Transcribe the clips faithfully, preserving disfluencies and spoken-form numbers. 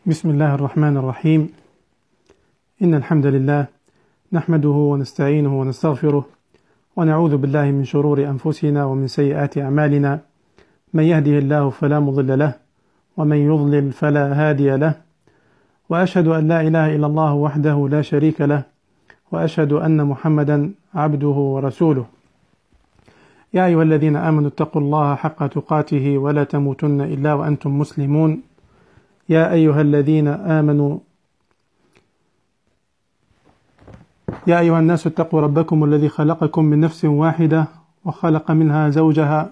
بسم الله الرحمن الرحيم. إن الحمد لله نحمده ونستعينه ونستغفره ونعوذ بالله من شرور أنفسنا ومن سيئات أعمالنا، من يهده الله فلا مضل له ومن يضلل فلا هادي له، وأشهد أن لا إله إلا الله وحده لا شريك له، وأشهد أن محمدا عبده ورسوله. يا أيها الذين آمنوا اتقوا الله حق تقاته ولا تموتن إلا وأنتم مسلمون. يا أيها الذين آمنوا يا أيها الناس اتقوا ربكم الذي خلقكم من نفس واحدة وخلق منها زوجها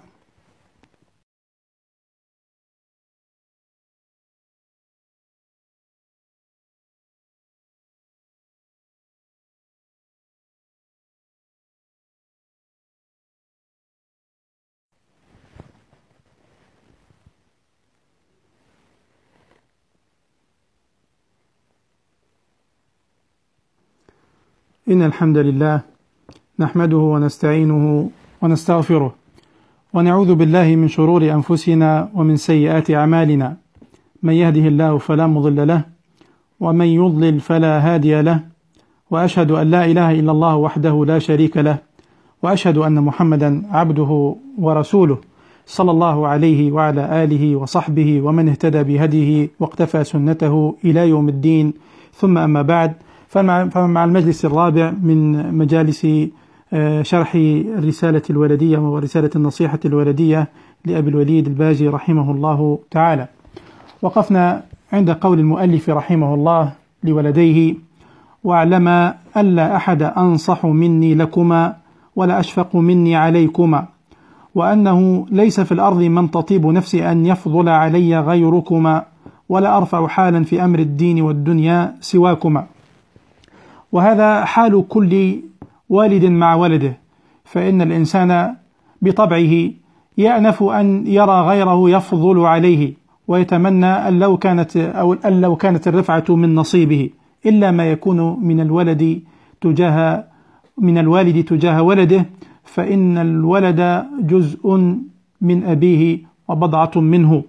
إن الحمد لله نحمده ونستعينه ونستغفره ونعوذ بالله من شرور أنفسنا ومن سيئات أعمالنا، من يهده الله فلا مضل له ومن يضلل فلا هادي له، وأشهد أن لا إله إلا الله وحده لا شريك له، وأشهد أن محمدا عبده ورسوله صلى الله عليه وعلى آله وصحبه ومن اهتدى بهديه واقتفى سنته إلى يوم الدين. ثم أما بعد، فمع المجلس الرابع من مجالس شرح الرسالة الولدية ورسالة النصيحة الولدية لأبي الوليد الباجي رحمه الله تعالى. وقفنا عند قول المؤلف رحمه الله لولديه: واعلما ألا أحد أنصح مني لكما ولا أشفق مني عليكما، وأنه ليس في الأرض من تطيب نفسي أن يفضل علي غيركما، ولا أرفع حالا في أمر الدين والدنيا سواكما. وهذا حال كل والد مع ولده، فإن الإنسان بطبعه يأنف أن يرى غيره يفضل عليه، ويتمنى أن لو كانت أو أن لو كانت الرفعة من نصيبه، إلا ما يكون من الولد تجاه من الوالد تجاه ولده، فإن الولد جزء من أبيه وبضعة منه.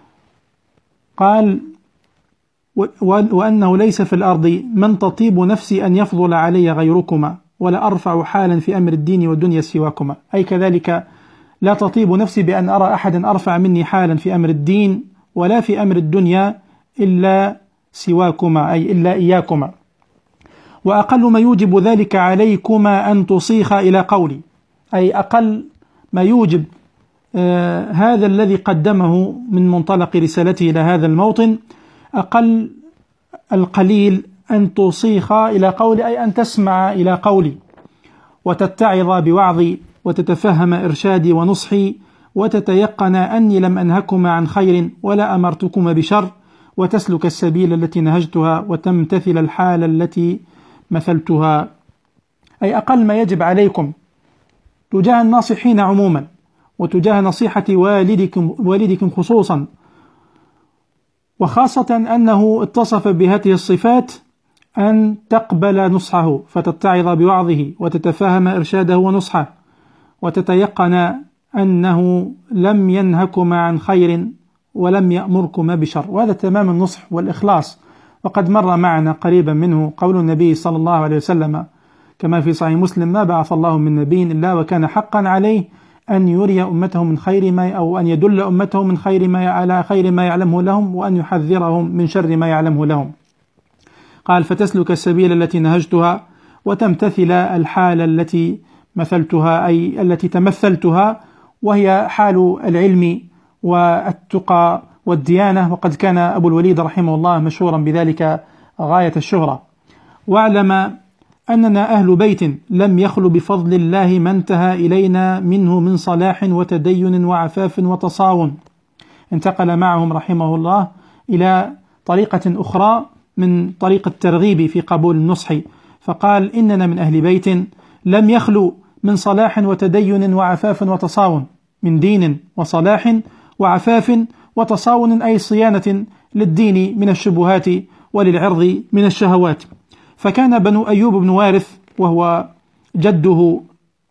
قال: وأنه ليس في الأرض من تطيب نفسي أن يفضل علي غيركما، ولا أرفع حالا في أمر الدين والدنيا سواكما. أي كذلك لا تطيب نفسي بأن أرى أحدا أرفع مني حالا في أمر الدين ولا في أمر الدنيا إلا سواكما، أي إلا إياكما. وأقل ما يوجب ذلك عليكما أن تصيخ إلى قولي، أي أقل ما يوجب آه هذا الذي قدمه من منطلق رسالته إلى هذا الموطن، أقل القليل أن تصيخ إلى قولي، أي أن تسمع إلى قولي وتتعظ بوعظي وتتفهم إرشادي ونصحي، وتتيقن أني لم أنهكما عن خير ولا أمرتكما بشر، وتسلك السبيل التي نهجتها وتمتثل الحال التي مثلتها. أي أقل ما يجب عليكم تجاه الناصحين عموما، وتجاه نصيحة والدكم, والدكم خصوصا، وخاصة أنه اتصف بهذه الصفات، أن تقبل نصحه فتتعظ بوعظه وتتفهم إرشاده ونصحه، وتتيقن أنه لم ينهكما عن خير ولم يأمركما بشر. وهذا تمام النصح والإخلاص. وقد مر معنا قريبا منه قول النبي صلى الله عليه وسلم كما في صحيح مسلم: ما بعث الله من نبي إلا وكان حقا عليه أن يري أمته من خير ما أو أن يدل أمته من خير ما على خير ما يعلمه لهم، وأن يحذرهم من شر ما يعلمه لهم. قال: فتسلك السبيل التي نهجتها وتمتثل الحال التي مثلتها، أي التي تمثلتها، وهي حال العلم والتقى والديانة. وقد كان أبو الوليد رحمه الله مشهورا بذلك غاية الشهرة. واعلم أننا أهل بيت لم يخل بفضل الله ما انتهى إلينا منه من صلاح وتدين وعفاف وتصاون. انتقل معهم رحمه الله إلى طريقة أخرى من طريق الترغيب في قبول النصح، فقال: إننا من أهل بيت لم يخلو من صلاح وتدين وعفاف وتصاون، من دين وصلاح وعفاف وتصاون، أي صيانة للدين من الشبهات وللعرض من الشهوات. فكان بنو أيوب بن وارث وهو جده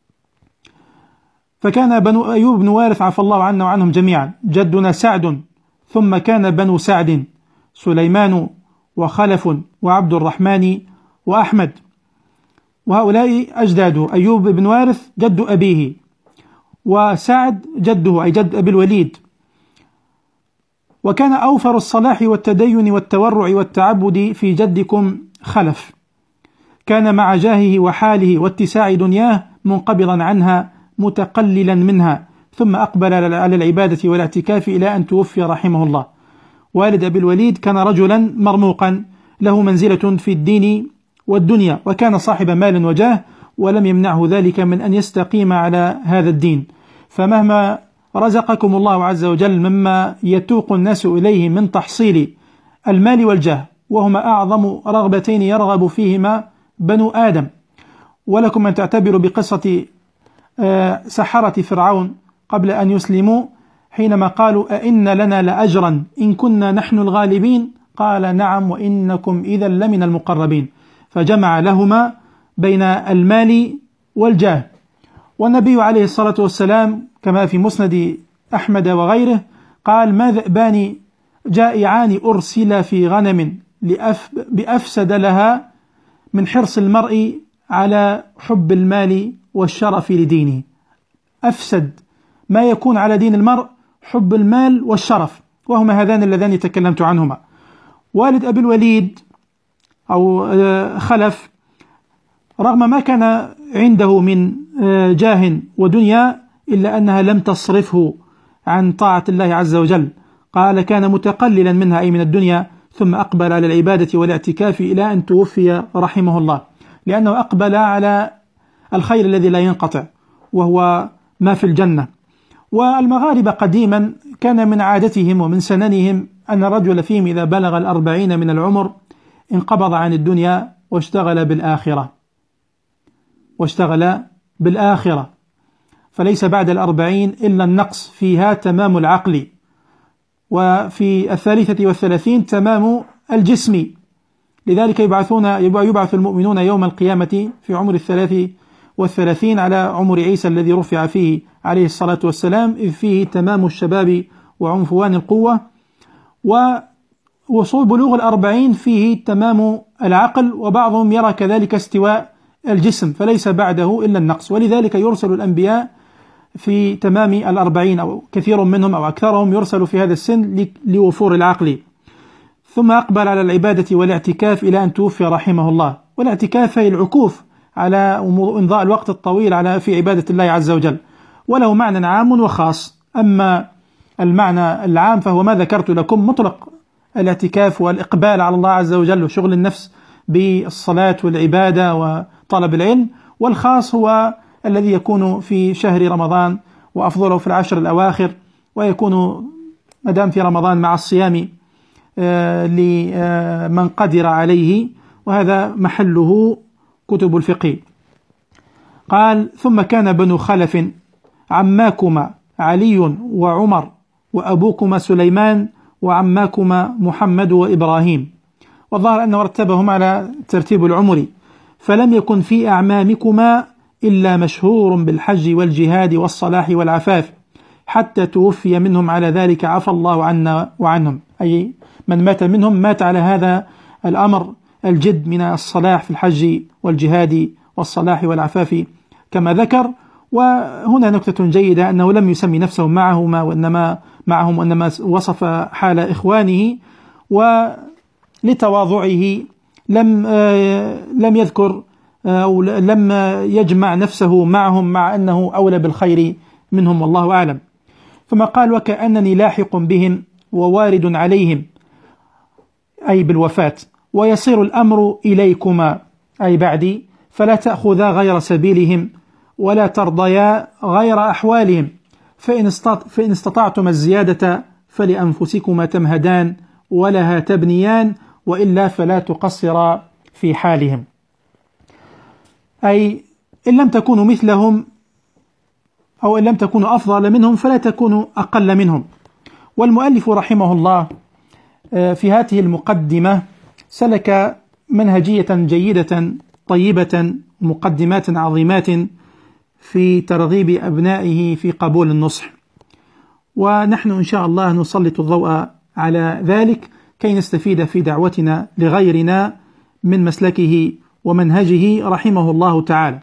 فكان بنو أيوب بن وارث عفى الله عنا وعنهم جميعا جدنا سعد، ثم كان بنو سعد، سليمان وخلف وعبد الرحمن وأحمد، وهؤلاء أجداده. أيوب بن وارث جد أبيه، وسعد جده أي جد أبي الوليد. وكان أوفر الصلاح والتدين والتورع والتعبد في جدكم خلف، كان مع جاهه وحاله واتساع دنياه منقبضا عنها متقللا منها، ثم أقبل على العبادة والاعتكاف إلى أن توفي رحمه الله. والد أبي الوليد كان رجلا مرموقا له منزلة في الدين والدنيا، وكان صاحب مال وجاه، ولم يمنعه ذلك من أن يستقيم على هذا الدين. فمهما رزقكم الله عز وجل مما يتوق الناس إليه من تحصيل المال والجاه، وهما أعظم رغبتين يرغب فيهما بنو آدم. ولكم أن تعتبروا بقصة سحرة فرعون قبل أن يسلموا، حينما قالوا أئن لنا لأجرا إن كنا نحن الغالبين، قال نعم وإنكم إذا لمن المقربين، فجمع لهما بين المال والجاه. والنبي عليه الصلاة والسلام كما في مسند أحمد وغيره قال: ما ذئبان جائعان أرسل في غنم بأفسد لها من حرص المرء على حب المال والشرف لدينه. أفسد ما يكون على دين المرء حب المال والشرف، وهما هذان اللذان تكلمت عنهما. والد أبي الوليد أو خلف رغم ما كان عنده من جاه ودنيا إلا أنها لم تصرفه عن طاعة الله عز وجل. قال: كان متقللا منها أي من الدنيا، ثم أقبل على العبادة والاعتكاف إلى أن توفي رحمه الله، لأنه أقبل على الخير الذي لا ينقطع، وهو ما في الجنة. والمغاربة قديما كان من عادتهم ومن سننهم أن الرجل فيهم إذا بلغ الأربعين من العمر انقبض عن الدنيا واشتغل بالآخرة واشتغل بالآخرة فليس بعد الأربعين إلا النقص فيها تمام العقل، وفي الثالثة والثلاثين تمام الجسم. لذلك يبعثون يبعث المؤمنون يوم القيامة في عمر الثلاث والثلاثين على عمر عيسى الذي رفع فيه عليه الصلاة والسلام، إذ فيه تمام الشباب وعنفوان القوة، ووصول بلوغ الأربعين فيه تمام العقل، وبعضهم يرى كذلك استواء الجسم فليس بعده إلا النقص. ولذلك يرسل الأنبياء في تمام الأربعين، أو كثير منهم أو أكثرهم يرسل في هذا السن لوفور العقل. ثم أقبل على العبادة والاعتكاف إلى أن توفي رحمه الله. والاعتكاف هي العكوف على إمضاء الوقت الطويل على في عبادة الله عز وجل، وله معنى عام وخاص. أما المعنى العام فهو ما ذكرت لكم، مطلق الاعتكاف والإقبال على الله عز وجل وشغل النفس بالصلاة والعبادة وطلب العلم. والخاص هو الذي يكون في شهر رمضان وأفضله في العشر الأواخر، ويكون مدام في رمضان مع الصيام لمن قدر عليه، وهذا محله كتب الفقه. قال: ثم كان بنو خلف عماكما علي وعمر وأبوكما سليمان وعماكما محمد وإبراهيم. والظاهر أنه رتبهم على ترتيب العمري، فلم يكن في أعمامكما إلا مشهور بالحج والجهاد والصلاح والعفاف، حتى توفي منهم على ذلك عفى الله عنا وعنهم. أي من مات منهم مات على هذا الأمر الجد من الصلاح في الحج والجهاد والصلاح والعفاف كما ذكر. وهنا نكتة جيدة أنه لم يسمي نفسه معهما وإنما معهم، وإنما وصف حال إخوانه، ولتواضعه لم لم يذكر أو لم يجمع نفسه معهم، مع أنه أولى بالخير منهم والله أعلم. ثم قال: وكأنني لاحق بهم ووارد عليهم، أي بالوفاة، ويصير الأمر إليكما أي بعدي، فلا تأخذا غير سبيلهم ولا ترضيا غير أحوالهم، فإن استطعتم الزيادة فلأنفسكما تمهدان ولها تبنيان، وإلا فلا تقصرا في حالهم. أي إن لم تكونوا مثلهم أو إن لم تكونوا أفضل منهم فلا تكونوا أقل منهم. والمؤلف رحمه الله في هذه المقدمة سلك منهجية جيدة طيبة، مقدمات عظيمات في ترغيب أبنائه في قبول النصح، ونحن إن شاء الله نسلط الضوء على ذلك كي نستفيد في دعوتنا لغيرنا من مسلكه ومنهجه رحمه الله تعالى.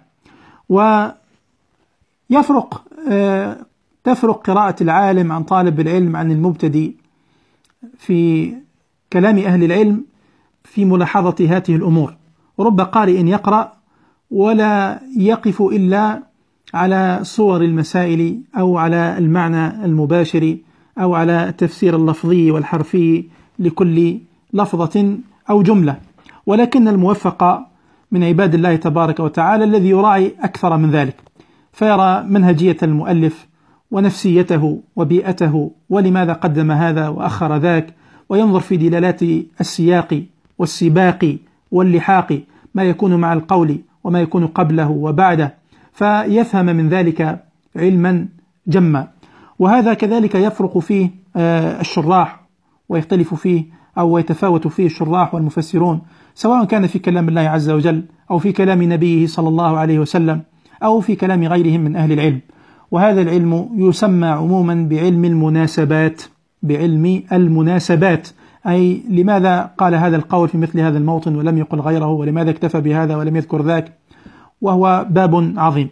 ويفرق تفرق قراءة العالم عن طالب العلم عن المبتدئ في كلام أهل العلم في ملاحظة هذه الأمور. رب قارئ يقرأ ولا يقف إلا على صور المسائل أو على المعنى المباشر أو على التفسير اللفظي والحرفي لكل لفظة أو جملة، ولكن الموفق من عباد الله تبارك وتعالى الذي يراعي أكثر من ذلك، فيرى منهجية المؤلف ونفسيته وبيئته ولماذا قدم هذا وأخر ذاك، وينظر في دلالات السياق والسباق واللحاق، ما يكون مع القول وما يكون قبله وبعده، فيفهم من ذلك علما جما. وهذا كذلك يفرق فيه الشراح ويختلف فيه أو يتفاوت فيه الشراح والمفسرون، سواء كان في كلام الله عز وجل أو في كلام نبيه صلى الله عليه وسلم أو في كلام غيرهم من أهل العلم. وهذا العلم يسمى عموما بعلم المناسبات، بعلم المناسبات، أي لماذا قال هذا القول في مثل هذا الموطن ولم يقل غيره، ولماذا اكتفى بهذا ولم يذكر ذاك، وهو باب عظيم.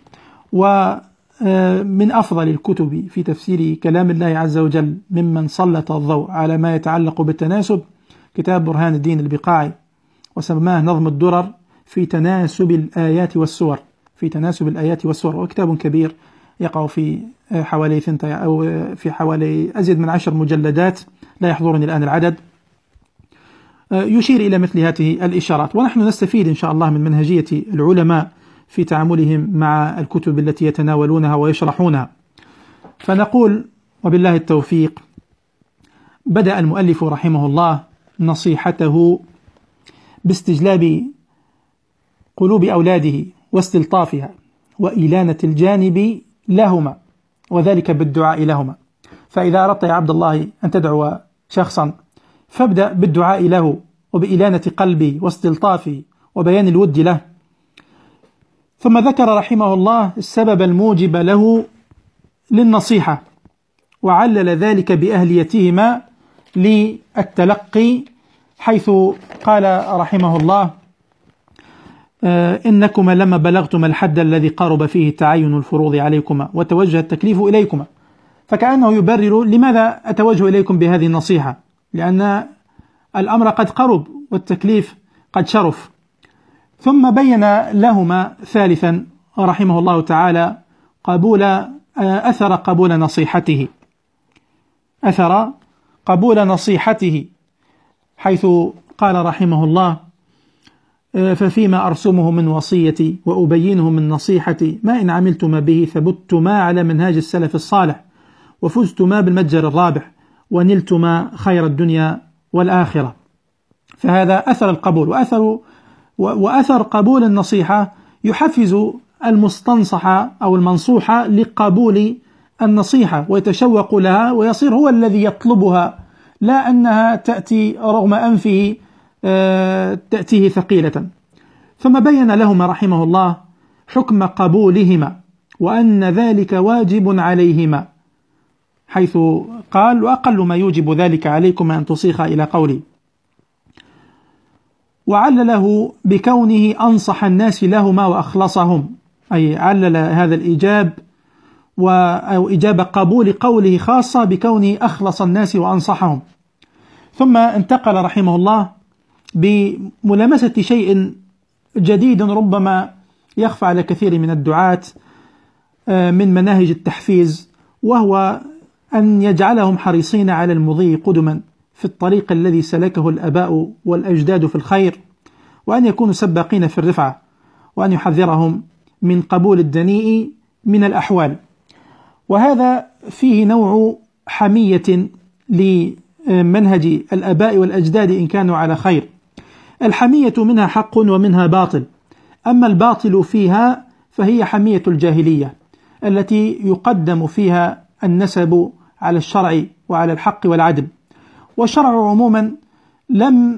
ومن أفضل الكتب في تفسير كلام الله عز وجل ممن سلط الضوء على ما يتعلق بالتناسب كتاب برهان الدين البقاعي، وسماه نظم الدرر في تناسب الآيات والسور، في تناسب الآيات والسور، وكتاب كبير يقع في حوالي ثنتي أو في حوالي أزيد من عشر مجلدات، لا يحضرني الآن العدد، يشير إلى مثل هذه الإشارات. ونحن نستفيد إن شاء الله من منهجية العلماء في تعاملهم مع الكتب التي يتناولونها ويشرحونها. فنقول وبالله التوفيق، بدأ المؤلف رحمه الله نصيحته باستجلاب قلوب أولاده واستلطافها وإلانة الجانب لهما، وذلك بالدعاء لهما. فإذا أردت يا عبد الله أن تدعو شخصا فابدأ بالدعاء له وبإلانة قلبي واستلطافي وبيان الود له. ثم ذكر رحمه الله السبب الموجب له للنصيحة، وعلل ذلك بأهليتهما للتلقي، حيث قال رحمه الله: إنكما لما بلغتما الحد الذي قارب فيه تعين الفروض عليكما وتوجه التكليف إليكما. فكأنه يبرر لماذا أتوجه إليكم بهذه النصيحة، لأن الأمر قد قرب والتكليف قد شرف. ثم بين لهما ثالثا رحمه الله تعالى قبول أثر قبول نصيحته أثر قبول نصيحته حيث قال رحمه الله: ففيما أرسمه من وصيتي وأبينه من نصيحتي ما إن عملتما به ثبتما على منهاج السلف الصالح وفزتما بالمتجر الرابح ونلتما خير الدنيا والآخرة. فهذا أثر القبول، وأثر, وأثر قبول النصيحة يحفز المستنصح أو المنصوح لقبول النصيحة ويتشوق لها ويصير هو الذي يطلبها، لا أنها تأتي رغم أنفه تأتيه ثقيلة. ثم بين لهما رحمه الله حكم قبولهما وأن ذلك واجب عليهما، حيث قال: وأقل ما يوجب ذلك عليكم أن تصيخ إلى قولي. وعلله بكونه أنصح الناس لهما وأخلصهم، أي علل هذا الإجاب أو إجاب قبول قوله خاصة بكونه أخلص الناس وأنصحهم. ثم انتقل رحمه الله بملامسة شيء جديد ربما يخفى على كثير من الدعاة من مناهج التحفيز، وهو أن يجعلهم حريصين على المضي قدما في الطريق الذي سلكه الآباء والأجداد في الخير، وأن يكونوا سباقين في الرفعة، وأن يحذرهم من قبول الدنيء من الأحوال. وهذا فيه نوع حمية لمنهج الآباء والأجداد إن كانوا على خير. الحمية منها حق ومنها باطل، أما الباطل فيها فهي حمية الجاهلية التي يقدم فيها النسب على الشرع وعلى الحق والعدل. والشرع عموما لم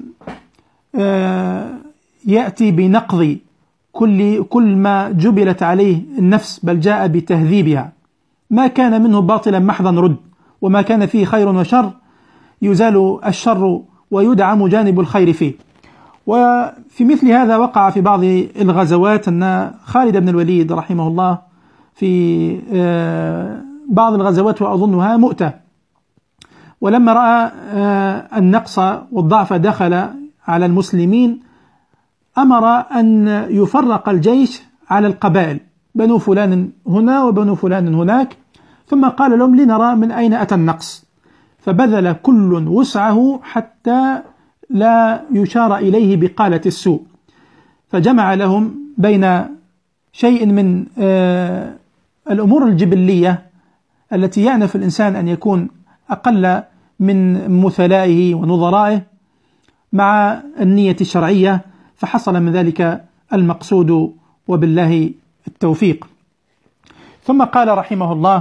يأتي بنقض كل كل ما جبلت عليه النفس، بل جاء بتهذيبها. ما كان منه باطلا محضا رد، وما كان فيه خير وشر يزال الشر ويدعم جانب الخير فيه. وفي مثل هذا وقع في بعض الغزوات أن خالد بن الوليد رحمه الله في بعض الغزوات وأظنها مؤتة، ولما رأى النقص والضعف دخل على المسلمين أمر أن يفرق الجيش على القبائل، بنو فلان هنا وبنو فلان هناك، ثم قال لهم لنرى من أين أتى النقص، فبذل كل وسعه حتى لا يشار إليه بقالة السوء، فجمع لهم بين شيء من الأمور الجبلية التي يعنف الإنسان أن يكون أقل من مثلائه ونظرائه مع النية الشرعية، فحصل من ذلك المقصود وبالله التوفيق. ثم قال رحمه الله: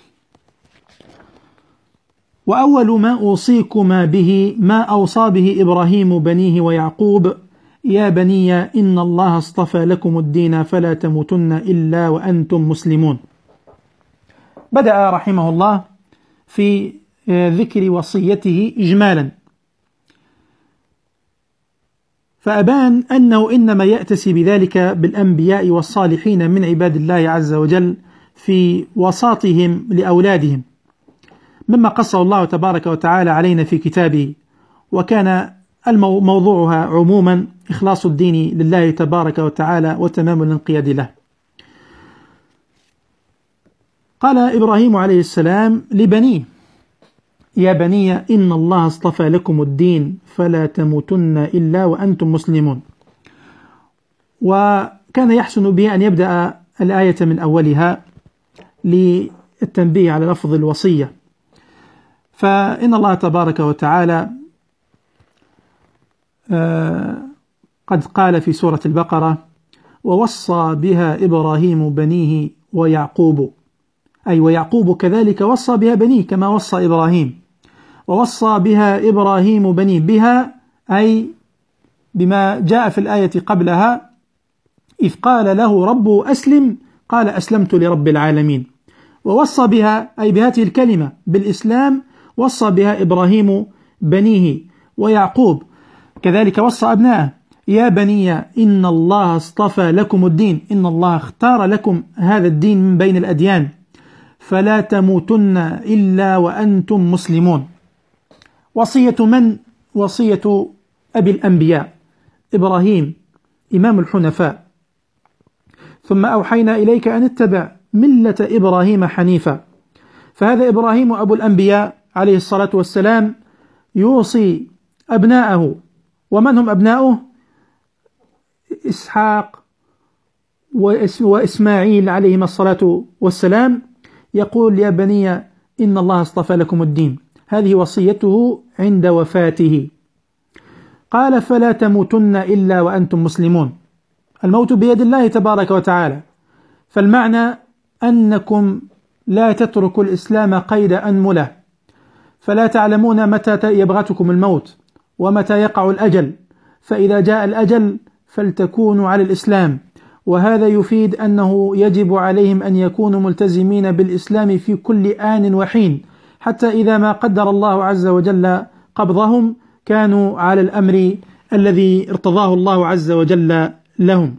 وأول ما أوصيكما به ما أوصى به إبراهيم بنيه ويعقوب يا بني إن الله اصطفى لكم الدين فلا تموتن إلا وأنتم مسلمون. بدأ رحمه الله في ذكر وصيته إجمالا، فأبان أنه إنما يأتسي بذلك بالأنبياء والصالحين من عباد الله عز وجل في وساطهم لأولادهم، مما قصه الله تبارك وتعالى علينا في كتابه، وكان موضوعها عموما إخلاص الدين لله تبارك وتعالى وتمام الانقياد له. قال إبراهيم عليه السلام لبنيه: يا بني إن الله اصطفى لكم الدين فلا تموتن إلا وأنتم مسلمون. وكان يحسن به أن يبدأ الآية من أولها للتنبيه على لفظ الوصية، فإن الله تبارك وتعالى قد قال في سورة البقرة: ووصى بها إبراهيم بنيه ويعقوب، أي ويعقوب كذلك وصى بها بنيه كما وصى إبراهيم، ووصى بها إبراهيم بنيه، بها أي بما جاء في الآية قبلها: إذ قال له ربه أسلم قال أسلمت لرب العالمين. ووصى بها أي بهذه الكلمة بالإسلام وصى بها إبراهيم بنيه، ويعقوب كذلك وصى أبنائه: يا بني إن الله اصطفى لكم الدين، إن الله اختار لكم هذا الدين من بين الأديان، فلا تموتن إلا وأنتم مسلمون. وصية من؟ وصية أبي الأنبياء إبراهيم إمام الحنفاء. ثم أوحينا إليك أن اتبع ملة إبراهيم حنيفا. فهذا إبراهيم أبو الأنبياء عليه الصلاة والسلام يوصي أبناءه. ومن هم أبناؤه؟ إسحاق وإسماعيل عليهما الصلاة والسلام. يقول: يا بني إن الله اصطفى لكم الدين. هذه وصيته عند وفاته. قال: فلا تموتن إلا وأنتم مسلمون. الموت بيد الله تبارك وتعالى، فالمعنى أنكم لا تتركوا الإسلام قيد أنملة، فلا تعلمون متى يبغتكم الموت ومتى يقع الأجل، فإذا جاء الأجل فلتكونوا على الإسلام. وهذا يفيد أنه يجب عليهم أن يكونوا ملتزمين بالإسلام في كل آن وحين، حتى إذا ما قدر الله عز وجل قبضهم كانوا على الأمر الذي ارتضاه الله عز وجل لهم.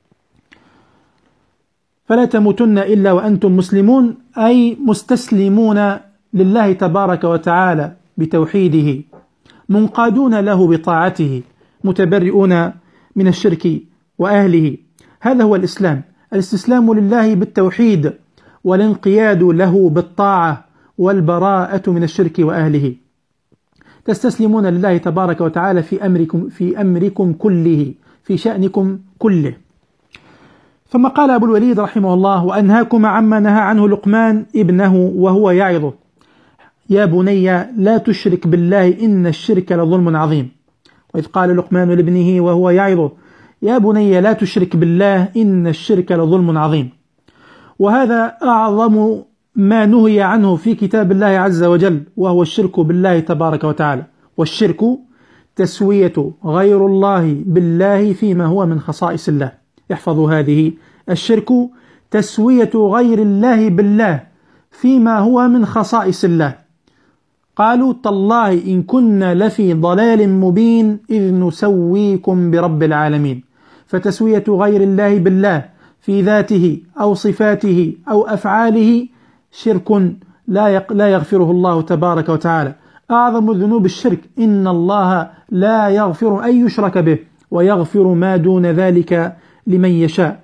فلا تموتن إلا وأنتم مسلمون، أي مستسلمون لله تبارك وتعالى بتوحيده، منقادون له بطاعته، متبرئون من الشرك وأهله. هذا هو الإسلام، الاستسلام لله بالتوحيد، والانقياد له بالطاعة، والبراءة من الشرك وأهله. تستسلمون لله تبارك وتعالى في أمركم في أمركم كله، في شأنكم كله. ثم قال أبو الوليد رحمه الله: وأنهاكم عما نهى عنه لقمان ابنه وهو يعظه: يا بني لا تشرك بالله إن الشرك لظلم عظيم. وإذ قال لقمان لابنه وهو يعظه: يا بني لا تشرك بالله إن الشرك لظلم عظيم. وهذا أعظم ما نهي عنه في كتاب الله عز وجل، وهو الشرك بالله تبارك وتعالى. والشرك تسوية غير الله بالله فيما هو من خصائص الله. احفظوا هذه: الشرك تسوية غير الله بالله فيما هو من خصائص الله. قالوا تالله إن كنا لفي ضلال مبين إذ نسويكم برب العالمين. فتسوية غير الله بالله في ذاته أو صفاته أو أفعاله شرك لا لا يغفره الله تبارك وتعالى. أعظم ذنوب الشرك، إن الله لا يغفر أن يشرك به ويغفر ما دون ذلك لمن يشاء.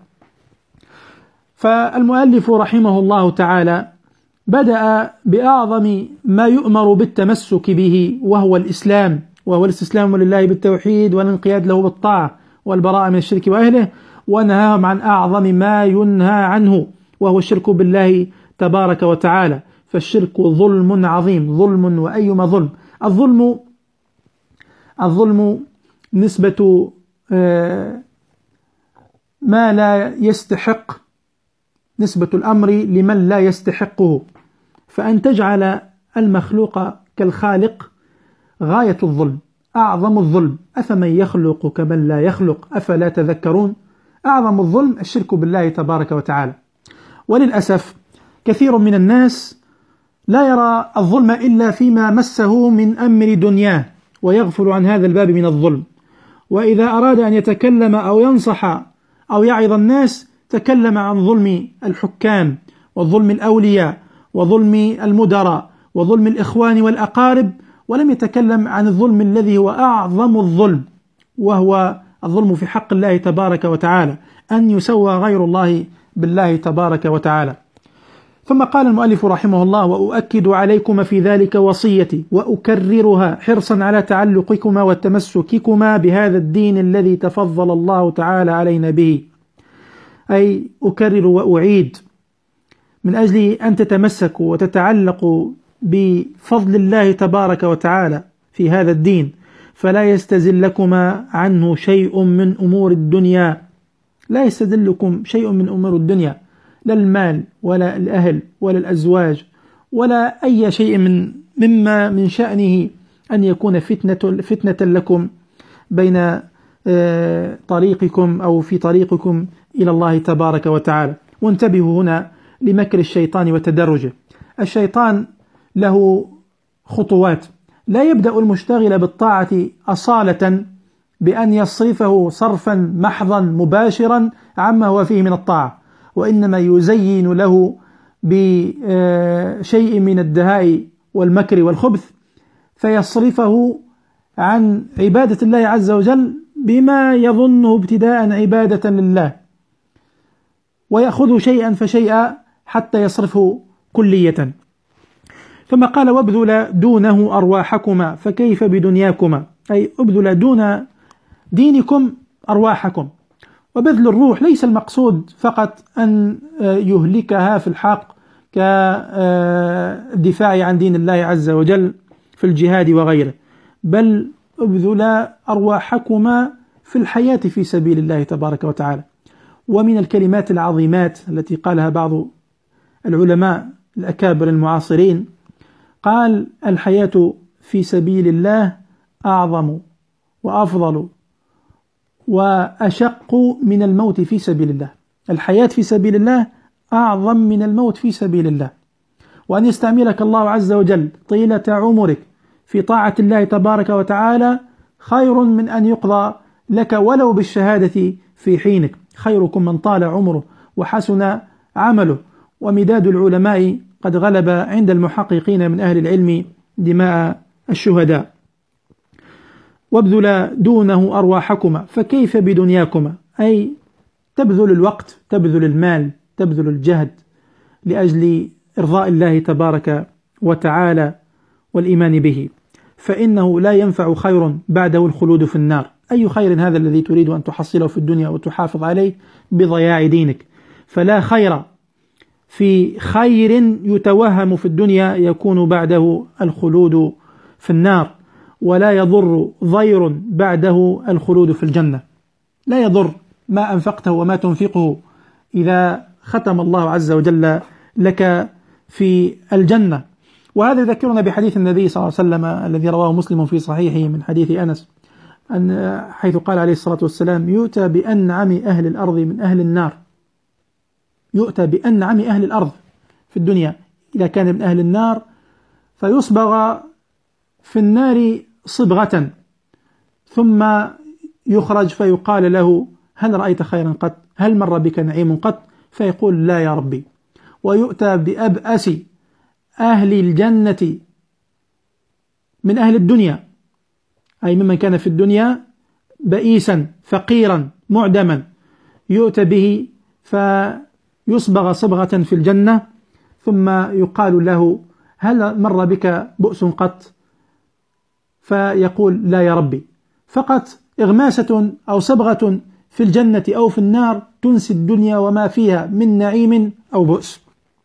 فالمؤلف رحمه الله تعالى بدأ بأعظم ما يؤمر بالتمسك به، وهو الإسلام، وهو الاستسلام لله بالتوحيد والانقياد له بالطاعة والبراءة من الشرك وأهله، ونهاهم عن أعظم ما ينهى عنه وهو الشرك بالله تبارك وتعالى. فالشرك ظلم عظيم، ظلم وأيما ظلم. الظلم الظلم نسبة ما لا يستحق، نسبة الأمر لمن لا يستحقه، فأن تجعل المخلوق كالخالق غاية الظلم، أعظم الظلم. أفمن يخلق كمن لا يخلق أفلا تذكرون. أعظم الظلم الشرك بالله تبارك وتعالى. وللأسف كثير من الناس لا يرى الظلم إلا فيما مسه من أمر دنياه، ويغفل عن هذا الباب من الظلم. وإذا أراد أن يتكلم أو ينصح أو يعظ الناس تكلم عن ظلم الحكام وظلم الأولياء وظلم المدراء وظلم الإخوان والأقارب، ولم يتكلم عن الظلم الذي هو أعظم الظلم، وهو الظلم في حق الله تبارك وتعالى، أن يسوى غير الله بالله تبارك وتعالى. ثم قال المؤلف رحمه الله: وأؤكد عليكم في ذلك وصيتي وأكررها حرصا على تعلقكما وتمسككما بهذا الدين الذي تفضل الله تعالى علينا به. أي أكرر وأعيد من أجل أن تتمسكوا وتتعلقوا بفضل الله تبارك وتعالى في هذا الدين، فلا يستزلكما عنه شيء من أمور الدنيا، لا يستزلكم شيء من أمور الدنيا، لا المال ولا الأهل ولا الأزواج ولا أي شيء من مما من شأنه أن يكون فتنة, فتنة لكم بين طريقكم أو في طريقكم إلى الله تبارك وتعالى. وانتبهوا هنا لمكر الشيطان وتدرجه. الشيطان له خطوات، لا يبدأ المشتغل بالطاعة أصالة بأن يصرفه صرفا محضا مباشرا عما هو فيه من الطاعة، وإنما يزين له بشيء من الدهاء والمكر والخبث، فيصرفه عن عبادة الله عز وجل بما يظنه ابتداء عبادة لله، ويأخذ شيئا فشيئا حتى يصرفه كلية. ثم قال: وابذل دونه أرواحكما فكيف بدنياكما، أي ابذل دون دينكم أرواحكم. وبذل الروح ليس المقصود فقط أن يهلكها في الحق كالدفاع عن دين الله عز وجل في الجهاد وغيره، بل ابذل أرواحكما في الحياة في سبيل الله تبارك وتعالى. ومن الكلمات العظيمات التي قالها بعض العلماء الأكابر المعاصرين، قال: الحياة في سبيل الله أعظم وأفضل وأشق من الموت في سبيل الله. الحياة في سبيل الله أعظم من الموت في سبيل الله، وأن يستعملك الله عز وجل طيلة عمرك في طاعة الله تبارك وتعالى خير من أن يقضى لك ولو بالشهادة في حينك. خيركم من طال عمره وحسن عمله. ومداد العلماء قد غلب عند المحققين من أهل العلم دماء الشهداء. وابذل دونه أرواحكما فكيف بدنياكما، أي تبذل الوقت، تبذل المال، تبذل الجهد لأجل إرضاء الله تبارك وتعالى والإيمان به، فإنه لا ينفع خير بعده الخلود في النار. أي خير هذا الذي تريد أن تحصله في الدنيا وتحافظ عليه بضياع دينك؟ فلا خير في خير يتوهم في الدنيا يكون بعده الخلود في النار، ولا يضر ضير بعده الخلود في الجنة. لا يضر ما أنفقته وما تنفقه إذا ختم الله عز وجل لك في الجنة. وهذا يذكرنا بحديث النبي صلى الله عليه وسلم الذي رواه مسلم في صحيحه من حديث أنس، أن حيث قال عليه الصلاة والسلام: يؤتى بأنعم أهل الأرض من أهل النار. يؤتى بأنعم أهل الأرض في الدنيا إذا كان من أهل النار، فيصبغ في النار صبغة، ثم يخرج فيقال له: هل رأيت خيرا قط؟ هل مر بك نعيم قط؟ فيقول: لا يا ربي. ويؤتى بأبأس أهل الجنة من أهل الدنيا، أي ممن كان في الدنيا بئيسا فقيرا معدما، يؤتى به فيصبغ صبغة في الجنة، ثم يقال له: هل مر بك بؤس قط؟ فيقول: لا يا ربي. فقط إغماسة أو صبغة في الجنة أو في النار تنسي الدنيا وما فيها من نعيم أو بؤس.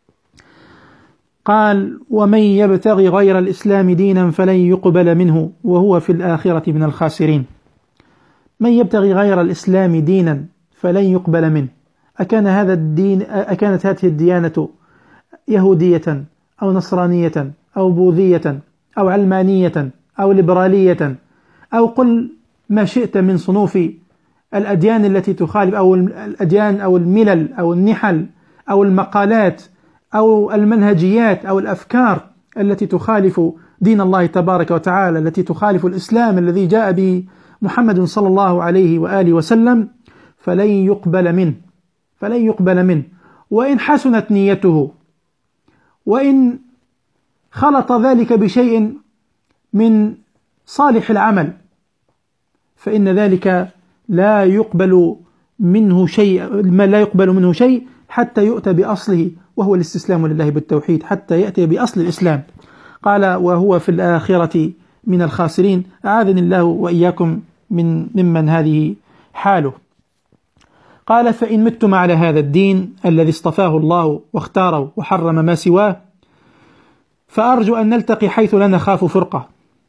قال: ومن يبتغي غير الإسلام دينا فلن يقبل منه وهو في الآخرة من الخاسرين. من يبتغي غير الإسلام دينا فلن يقبل منه. أكان هذا الدين أكانت هذه الديانة يهودية أو نصرانية أو بوذية أو علمانية أو ليبرالية، أو قل ما شئت من صنوف الأديان التي تخالف، أو الأديان أو الملل أو النحل أو المقالات أو المنهجيات أو الأفكار التي تخالف دين الله تبارك وتعالى، التي تخالف الإسلام الذي جاء به محمد صلى الله عليه وآله وسلم، فلن يقبل منه فلن يقبل منه وإن حسنت نيته، وإن خلط ذلك بشيء من صالح العمل، فإن ذلك لا يقبل منه شيء ما لا يقبل منه شيء حتى يؤتى بأصله، وهو الاستسلام لله بالتوحيد، حتى يأتي بأصل الإسلام. قال: وهو في الآخرة من الخاسرين. أعاذني الله وإياكم من ممن هذه حاله. قال: فإن متم على هذا الدين الذي اصطفاه الله واختاره وحرم ما سواه، فأرجو أن نلتقي حيث لا نخاف فرقة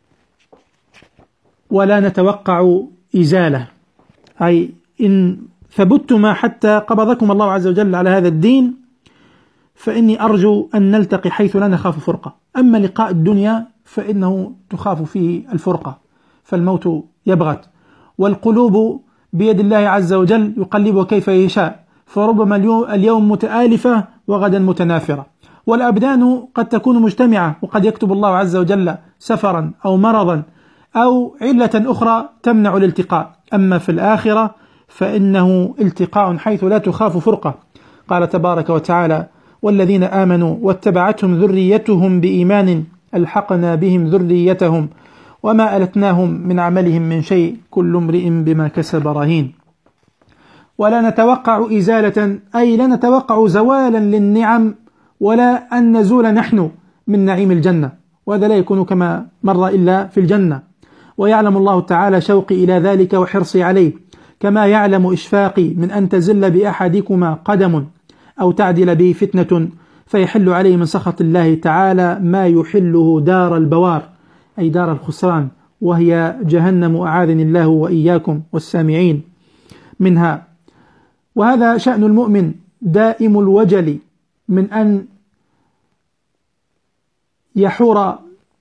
ولا نتوقع إزالة، أي إن ثبتما حتى قبضكم الله عز وجل على هذا الدين، فإني أرجو أن نلتقي حيث لا نخاف فرقة. أما لقاء الدنيا فإنه تخاف فيه الفرقة، فالموت يبغت، والقلوب بيد الله عز وجل يقلبها كيف يشاء، فربما اليوم متآلفة وغدا متنافرة، والأبدان قد تكون مجتمعة، وقد يكتب الله عز وجل سفرا أو مرضا أو علة أخرى تمنع الالتقاء. أما في الآخرة فإنه التقاء حيث لا تخاف فرقة. قال تبارك وتعالى: والذين آمنوا واتبعتهم ذريتهم بإيمان ألحقنا بهم ذريتهم وما ألتناهم من عملهم من شيء كل امرئ بما كسب رهين. ولا نتوقع إزالة، أي لا نتوقع زوالا للنعم ولا أن نزول نحن من نعيم الجنة، وهذا لا يكون كما مر إلا في الجنة. ويعلم الله تعالى شوقي إلى ذلك وحرصي عليه، كما يعلم إشفاقي من أن تزل بأحدكما قدم أو تعدل به فتنة فيحل عليه من سخط الله تعالى ما يحله دار البوار، أي دار الخسران، وهي جهنم، أعاذني الله وإياكم والسامعين منها. وهذا شأن المؤمن دائم الوجل من أن يحور،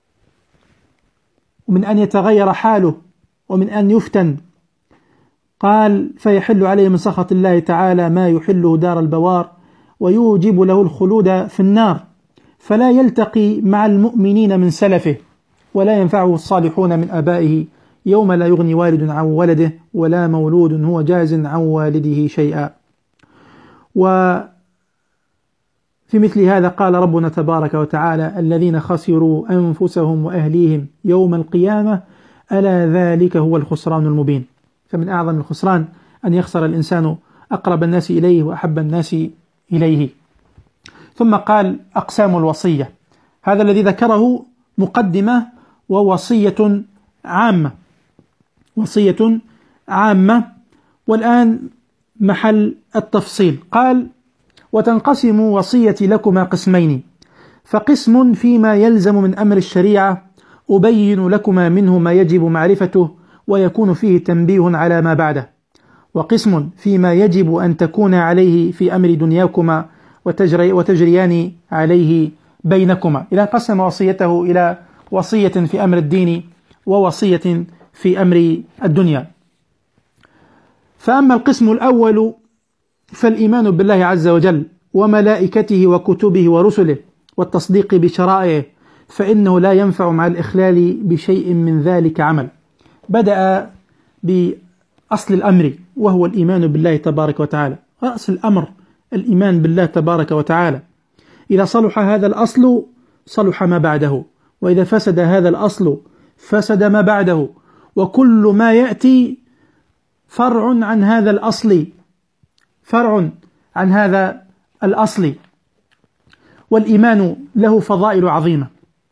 ومن أن يتغير حاله، ومن أن يفتن. قال: فيحل عليه من سخط الله تعالى ما يحله دار البوار ويوجب له الخلود في النار، فلا يلتقي مع المؤمنين من سلفه، ولا ينفعه الصالحون من آبائه يوم لا يغني والد عن ولده ولا مولود هو جاز عن والده شيئا. وفي مثل هذا قال ربنا تبارك وتعالى: الذين خسروا أنفسهم وأهليهم يوم القيامة ألا ذلك هو الخسران المبين. فمن أعظم الخسران أن يخسر الإنسان أقرب الناس إليه وأحب الناس إليه. ثم قال: أقسام الوصية. هذا الذي ذكره مقدمة ووصية عامة، وصية عامة، والآن محل التفصيل. قال: وتنقسم وصيتي لكما قسمين، فقسم فيما يلزم من أمر الشريعة أبين لكما منه ما يجب معرفته ويكون فيه تنبيه على ما بعده، وقسم فيما يجب أن تكون عليه في أمر دنياكما وتجري وتجريان عليه بينكما. إذا قسم وصيته إلى وصية في أمر الدين ووصية في أمر الدنيا. فأما القسم الأول فالإيمان بالله عز وجل وملائكته وكتبه ورسله والتصديق بشرائعه، فإنه لا ينفع مع الإخلال بشيء من ذلك عمل. بدأ بأصل الأمر وهو الإيمان بالله تبارك وتعالى. رأس الأمر الإيمان بالله تبارك وتعالى. إذا صلح هذا الأصل صلح ما بعده، وإذا فسد هذا الأصل فسد ما بعده، وكل ما يأتي فرع عن هذا الأصل فرع عن هذا الأصل. والإيمان له فضائل عظيمة،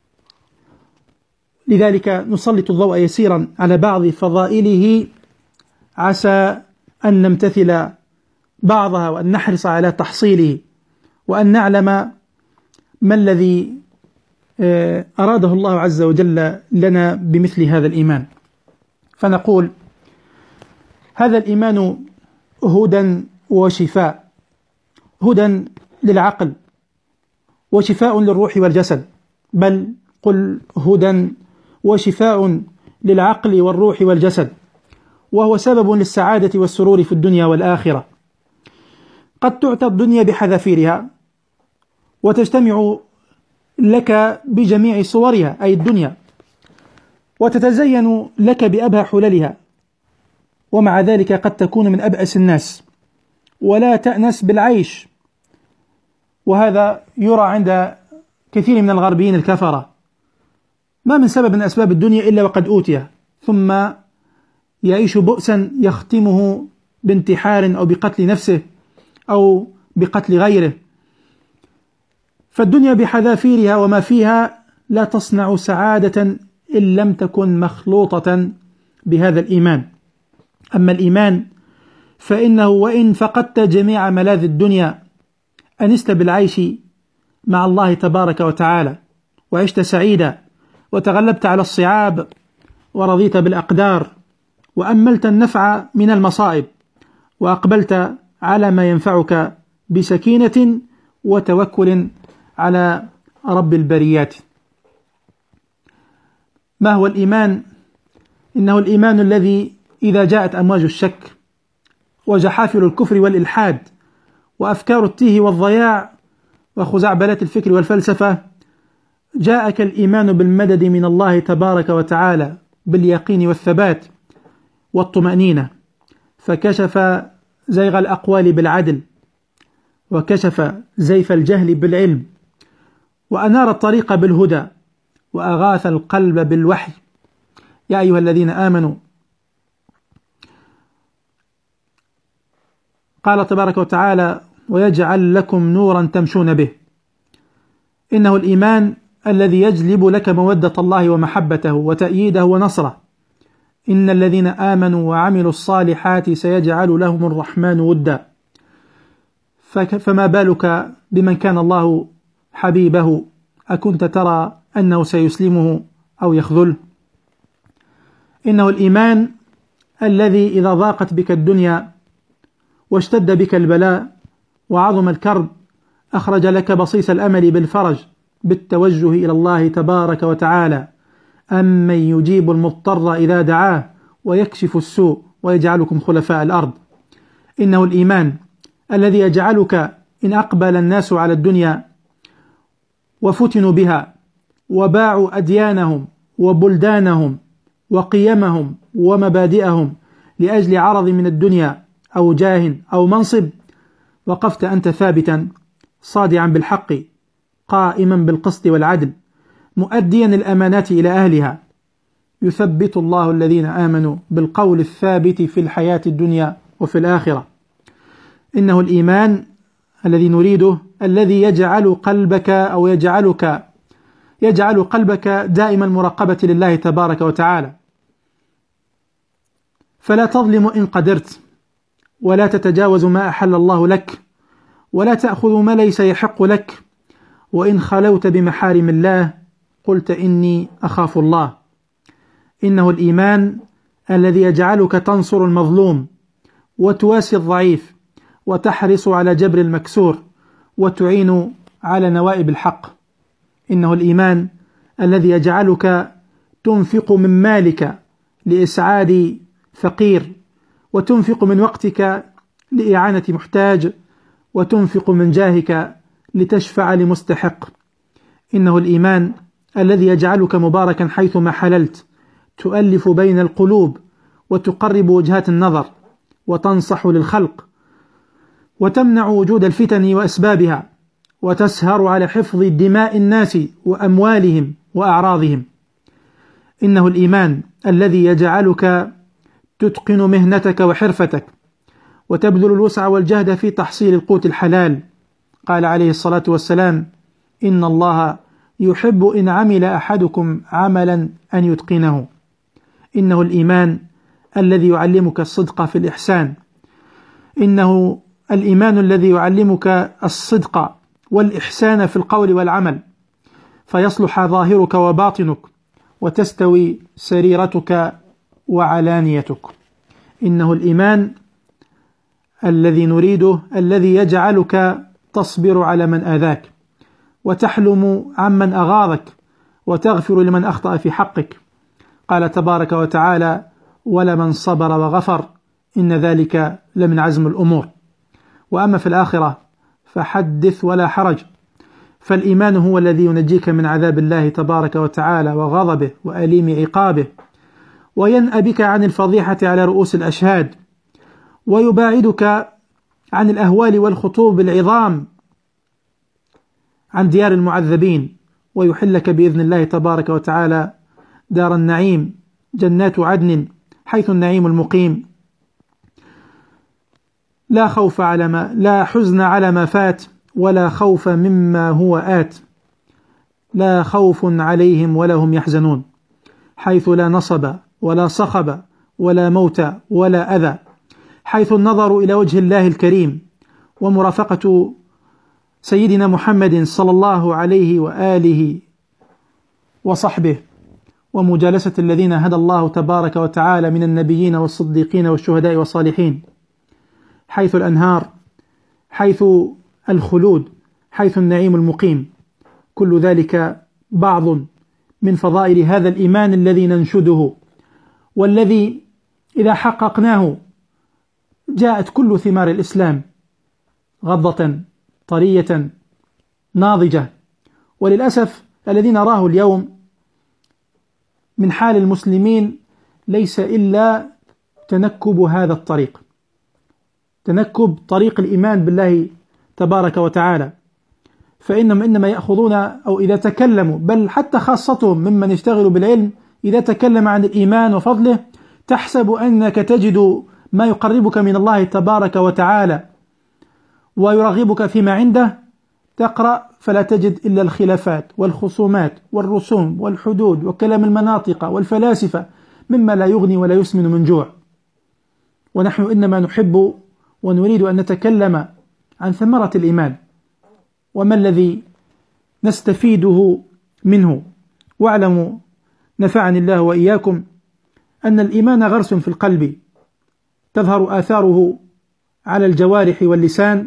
لذلك نسلط الضوء يسيرا على بعض فضائله عسى أن نمتثل بعضها وأن نحرص على تحصيله، وأن نعلم ما الذي أراده الله عز وجل لنا بمثل هذا الإيمان. فنقول: هذا الإيمان هدى وشفاء، هدى للعقل وشفاء للروح والجسد، بل قل هدى وشفاء للعقل والروح والجسد، وهو سبب للسعادة والسرور في الدنيا والآخرة. قد تعطى الدنيا بحذافيرها وتجتمع لك بجميع صورها، أي الدنيا، وتتزين لك بأبهى حللها، ومع ذلك قد تكون من أبأس الناس ولا تأنس بالعيش، وهذا يرى عند كثير من الغربيين الكفرة. ما من سبب من أسباب الدنيا إلا وقد أوتيه، ثم يعيش بؤسا يختمه بانتحار أو بقتل نفسه أو بقتل غيره. فالدنيا بحذافيرها وما فيها لا تصنع سعادة إن لم تكن مخلوطة بهذا الإيمان. أما الإيمان فإنه وإن فقدت جميع ملاذ الدنيا أنست بالعيش مع الله تبارك وتعالى، وعشت سعيدا، وتغلبت على الصعاب، ورضيت بالأقدار، وأملت النفع من المصائب، وأقبلت على ما ينفعك بسكينة وتوكل على رب البريات. ما هو الإيمان؟ إنه الإيمان الذي إذا جاءت أمواج الشك وجحافل الكفر والإلحاد وأفكار التيه والضياع وخزعبلات الفكر والفلسفة، جاءك الإيمان بالمدد من الله تبارك وتعالى باليقين والثبات والطمأنينة، فكشف زيغ الأقوال بالعدل، وكشف زيف الجهل بالعلم، وأنار الطريق بالهدى، وأغاث القلب بالوحي. يا أيها الذين آمنوا، قال تبارك وتعالى: ويجعل لكم نورا تمشون به. إنه الإيمان الذي يجلب لك مودة الله ومحبته وتأييده ونصره. إن الذين آمنوا وعملوا الصالحات سيجعل لهم الرحمن ودا. فما بالك بمن كان الله حبيبه؟ أكنت ترى أنه سيسلمه أو يخذله؟ إنه الإيمان الذي إذا ضاقت بك الدنيا واشتد بك البلاء وعظم الكرب أخرج لك بصيص الأمل بالفرج بالتوجه إلى الله تبارك وتعالى: أمن يجيب المضطر إذا دعاه ويكشف السوء ويجعلكم خلفاء الأرض. إنه الإيمان الذي يجعلك إن أقبل الناس على الدنيا وفتنوا بها وباعوا أديانهم وبلدانهم وقيمهم ومبادئهم لأجل عرض من الدنيا أو جاه أو منصب، وقفت أنت ثابتا صادعا بالحق قائما بالقسط والعدل مؤديا الأمانات إلى أهلها. يثبت الله الذين آمنوا بالقول الثابت في الحياة الدنيا وفي الآخرة. إنه الإيمان الذي نريده، الذي يجعل قلبك أو يجعلك يجعل قلبك دائما مراقبة لله تبارك وتعالى، فلا تظلم إن قدرت، ولا تتجاوز ما أحل الله لك، ولا تأخذ ما ليس يحق لك، وإن خلوت بمحارم الله قلت إني أخاف الله. إنه الإيمان الذي يجعلك تنصر المظلوم وتواسي الضعيف وتحرص على جبر المكسور وتعين على نوائب الحق. إنه الإيمان الذي يجعلك تنفق من مالك لإسعاد فقير، وتنفق من وقتك لإعانة محتاج، وتنفق من جاهك لتشفع لمستحق. إنه الإيمان الذي يجعلك مباركا حيثما حللت، تؤلف بين القلوب وتقرب وجهات النظر وتنصح للخلق وتمنع وجود الفتن وأسبابها، وتسهر على حفظ دماء الناس وأموالهم وأعراضهم. إنه الإيمان الذي يجعلك تتقن مهنتك وحرفتك وتبذل الوسع والجهد في تحصيل القوت الحلال. قال عليه الصلاة والسلام: إن الله يحب إن عمل أحدكم عملا أن يتقنه. إنه الإيمان الذي يعلمك الصدق في الإحسان. إنه الإيمان الذي يعلمك الصدق والإحسان في القول والعمل، فيصلح ظاهرك وباطنك وتستوي سريرتك وعلانيتك. إنه الإيمان الذي نريده، الذي يجعلك تصبر على من آذاك وتحلم عمن أغاظك وتغفر لمن أخطأ في حقك. قال تبارك وتعالى: ولمن صبر وغفر إن ذلك لمن عزم الأمور. وأما في الآخرة فحدث ولا حرج، فالإيمان هو الذي ينجيك من عذاب الله تبارك وتعالى وغضبه وأليم عقابه، وينأى بك عن الفضيحة على رؤوس الأشهاد، ويباعدك عن الأهوال والخطوب العظام عن ديار المعذبين، ويحلك بإذن الله تبارك وتعالى دار النعيم، جنات عدن، حيث النعيم المقيم، لا خوف على ما لا حزن على ما فات، ولا خوف مما هو آت، لا خوف عليهم ولا هم يحزنون، حيث لا نصب ولا صخب ولا موت ولا أذى، حيث النظر إلى وجه الله الكريم ومرافقة سيدنا محمد صلى الله عليه وآله وصحبه، ومجالسة الذين هدى الله تبارك وتعالى من النبيين والصديقين والشهداء والصالحين، حيث الأنهار، حيث الخلود، حيث النعيم المقيم. كل ذلك بعض من فضائل هذا الإيمان الذي ننشده، والذي إذا حققناه جاءت كل ثمار الإسلام غضة طرية ناضجة. وللأسف الذي نراه اليوم من حال المسلمين ليس إلا تنكب هذا الطريق، تنكب طريق الإيمان بالله تبارك وتعالى. فإنهم إنما يأخذون، أو إذا تكلموا، بل حتى خاصتهم ممن يشتغلوا بالعلم، إذا تكلم عن الإيمان وفضله تحسب أنك تجد ما يقربك من الله تبارك وتعالى ويرغبك فيما عنده، تقرأ فلا تجد إلا الخلافات والخصومات والرسوم والحدود وكلام المناطق والفلاسفة، مما لا يغني ولا يسمن من جوع. ونحن إنما نحب ونريد أن نتكلم عن ثمرة الإيمان وما الذي نستفيده منه. واعلموا نفعني الله وإياكم أن الإيمان غرس في القلب تظهر آثاره على الجوارح واللسان،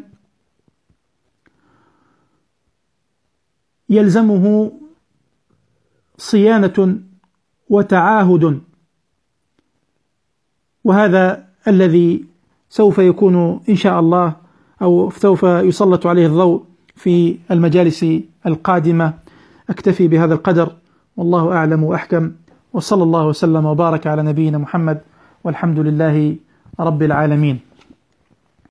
يلزمه صيانة وتعاهد، وهذا الذي سوف يكون إن شاء الله، أو سوف يسلط عليه الضوء في المجالس القادمة. أكتفي بهذا القدر، والله أعلم وأحكم، وصلى الله وسلم وبارك على نبينا محمد، والحمد لله رب العالمين.